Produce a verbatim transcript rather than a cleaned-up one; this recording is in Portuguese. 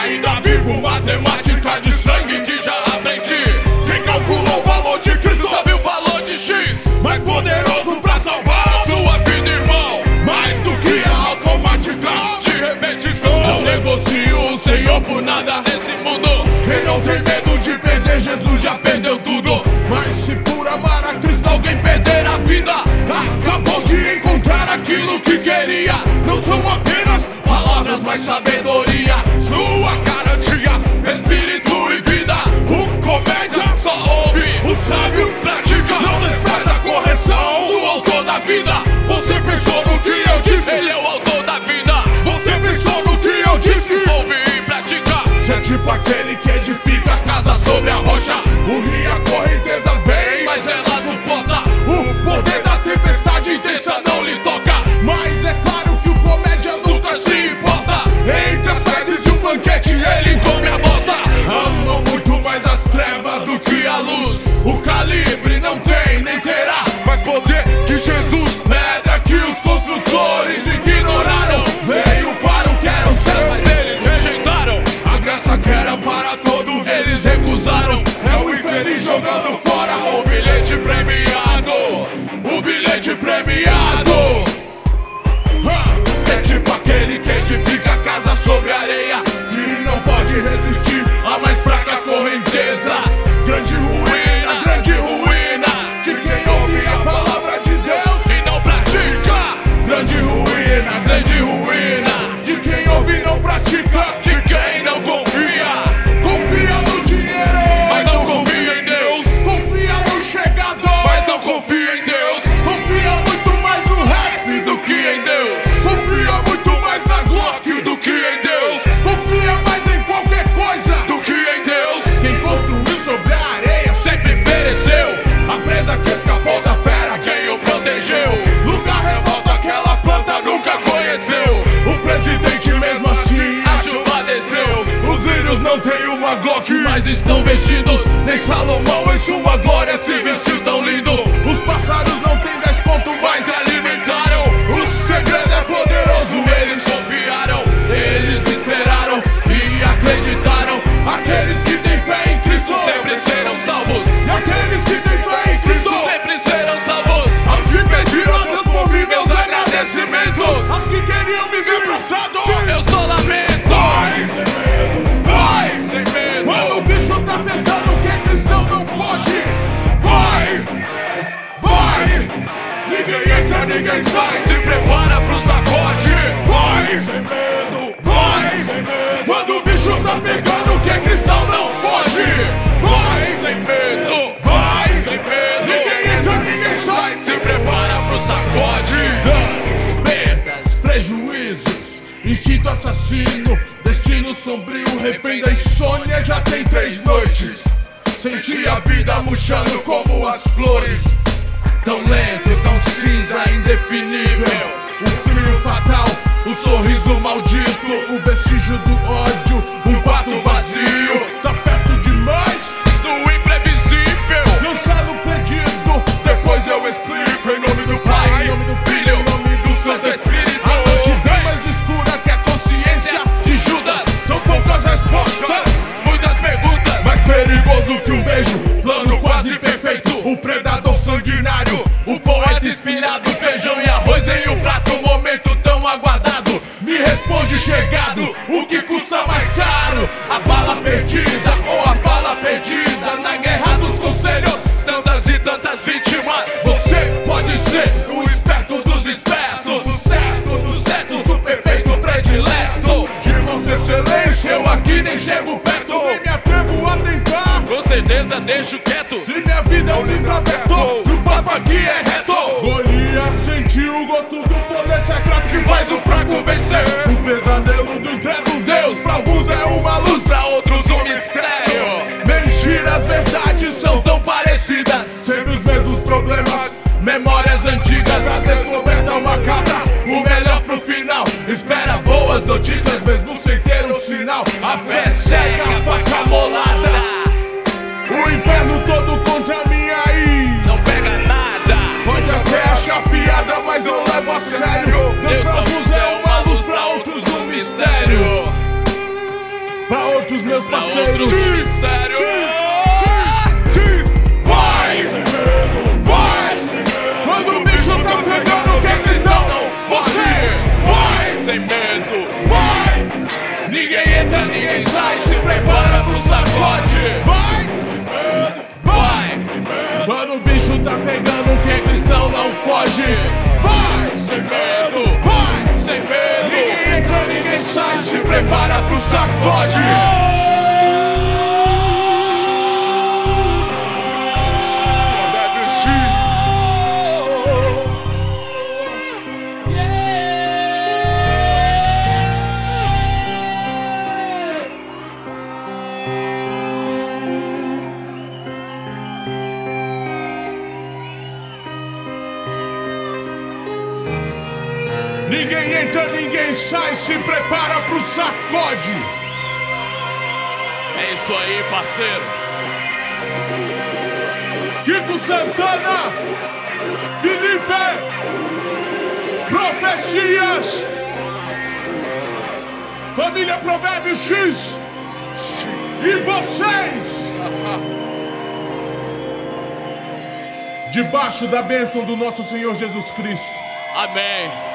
ainda vivo. Matemática de sangue que já aprendi. Quem calculou o valor de Cristo sabe o valor de X. Mais poderoso pra salvar a sua vida, irmão. Mais do que a automática de repetição. Não negocio o Senhor por nada nesse mundo. Quem não tem medo de perder, Jesus já perdeu tudo. Mas se por amar a Cristo alguém perder a vida, acabou de encontrar aquilo que queria. Não são apenas palavras, mas sabedoria. Sua garantia, espírito e vida. O comédia só ouve, o sábio pratica. Não despreza a correção do autor da vida. Você pensou no que eu disse? Ele é o autor da vida. Você pensou no que eu disse? Ouve e pratica. Você é tipo aquele que edifica a casa sobre a rocha. O rio e a correnteza vem, mas ela suporta. O poder da tempestade intensa não lhe toca. Mas é claro que o comédia nunca se importa. Entre as fezes e o banquete ele come a bosta. Amam muito mais as trevas do que a luz. O calibre não tem nem terá mais poder que Jesus. Pedra que os construtores ignoraram. Veio para o que era o céu, mas eles rejeitaram. A graça que era para todos eles recusaram. É o infeliz jogando fora o bilhete premiado. O bilhete premiado. Cê é tipo aquele que edifica a casa sobre areia e não pode resistir à mais fraca correnteza. Grande ruína, grande ruína de quem ouve a palavra de Deus e não pratica. Grande ruína, grande ruína de quem ouve e não pratica. De quem não confia. Confia no dinheiro, mas não confia em Deus. Confia no chegador, mas não confia em Deus. Confia muito mais no rap do que em Deus. Confia muito mais na Glock do que em Deus. Confia mais em qualquer coisa do que em Deus. Quem construiu sobre a areia sempre pereceu. A presa que escapou da fera, quem o protegeu. Lugar remoto aquela planta nunca conheceu. O presidente mesmo assim a chuva desceu. Os lírios não têm uma Glock, mas estão vestidos. Nem Salomão em sua glória se vestiu tão lindo. Os pássaros não têm desconto, mas se alimentaram. O segredo é poderoso, eles confiaram. Eles esperaram e acreditaram. Aqueles que têm fé em Cristo sempre serão salvos. E aqueles que têm fé em Cristo sempre serão salvos. Aos que pediram a Deus por mim meus agradecimentos. Aos que queriam me ver prostrado, eu só lamento. Vai, sem medo, vai, sem medo. Quando o bicho tá pegando, quem cristão não foge. Vai, vai. Ninguém entra, ninguém sai. Se prepara pro sacode. Vai, sem medo, vai, sem medo. Quando o bicho tá pegando, quem cristão não foge. Vai, sem medo, vai, sem medo. Ninguém entra, ninguém sai. Se prepara pro sacode. Danos, perdas, prejuízos, instinto assassino, destino sombrio, refém da insônia. Já tem três noites. Senti a vida murchando como as flores. Tão lento, tão cinza, indefinível. O frio fatal, o sorriso maldito, o vestígio do ódio, um quarto vazio. Tá perto demais do imprevisível. Lançado o pedido, depois eu explico. Em nome do Pai, em nome do Filho, em nome do Santo Espírito. A noite bem mais escura que a consciência de Judas. São poucas respostas, muitas perguntas. Mais perigoso que um beijo, plano quase perfeito. O predador sanguinário, o poeta inspirado. Feijão e arroz em um prato, momento tão aguardado. Me responde chegado, o que custa mais caro? A bala perdida ou a fala perdida? Na guerra dos conselhos, tantas e tantas vítimas. Você pode ser o esperto dos espertos, o certo dos certos, o perfeito predileto. De Vossa Excelência eu aqui nem chego perto, nem me atrevo a tentar. Com certeza deixo quieto. Se minha vida é um livro aberto, se o papo aqui é reto. Golias sentiu o gosto do poder secreto que faz o fraco vencer. O pesadelo do incrédulo Deus, pra alguns é uma luz, pra outros um mistério. Mentiras, verdades são tão parecidas, sempre os mesmos problemas, memórias antigas. Às vezes coberta uma cabra, o melhor pro final. Espera boas notícias mesmo sem ter um sinal. A fé é cega, a faca molada. O inferno todo contra mim aí. Não pega nada. Pode até achar piada, mas eu levo a sério. Deus pra alguns é uma luz, pra outros um mistério. pra outros meus parceiros. Mistério. Vai, vai. Quando o bicho tá pegando, quer cristão, você vai, sem medo. Vai. Ninguém entra, ninguém sai, se prepara pro sacode. Vai, vai. Quando o bicho tá pegando, quem é cristão não foge. Vai, Sem medo. vai, Sem medo. ninguém entra, ninguém sai, se prepara pro sacode. Ninguém entra, ninguém sai, se prepara pro sacode. É isso aí, parceiro. Kiko Santana, Felipe, Profecias, Família Provérbio X e vocês, debaixo da bênção do nosso Senhor Jesus Cristo. Amém.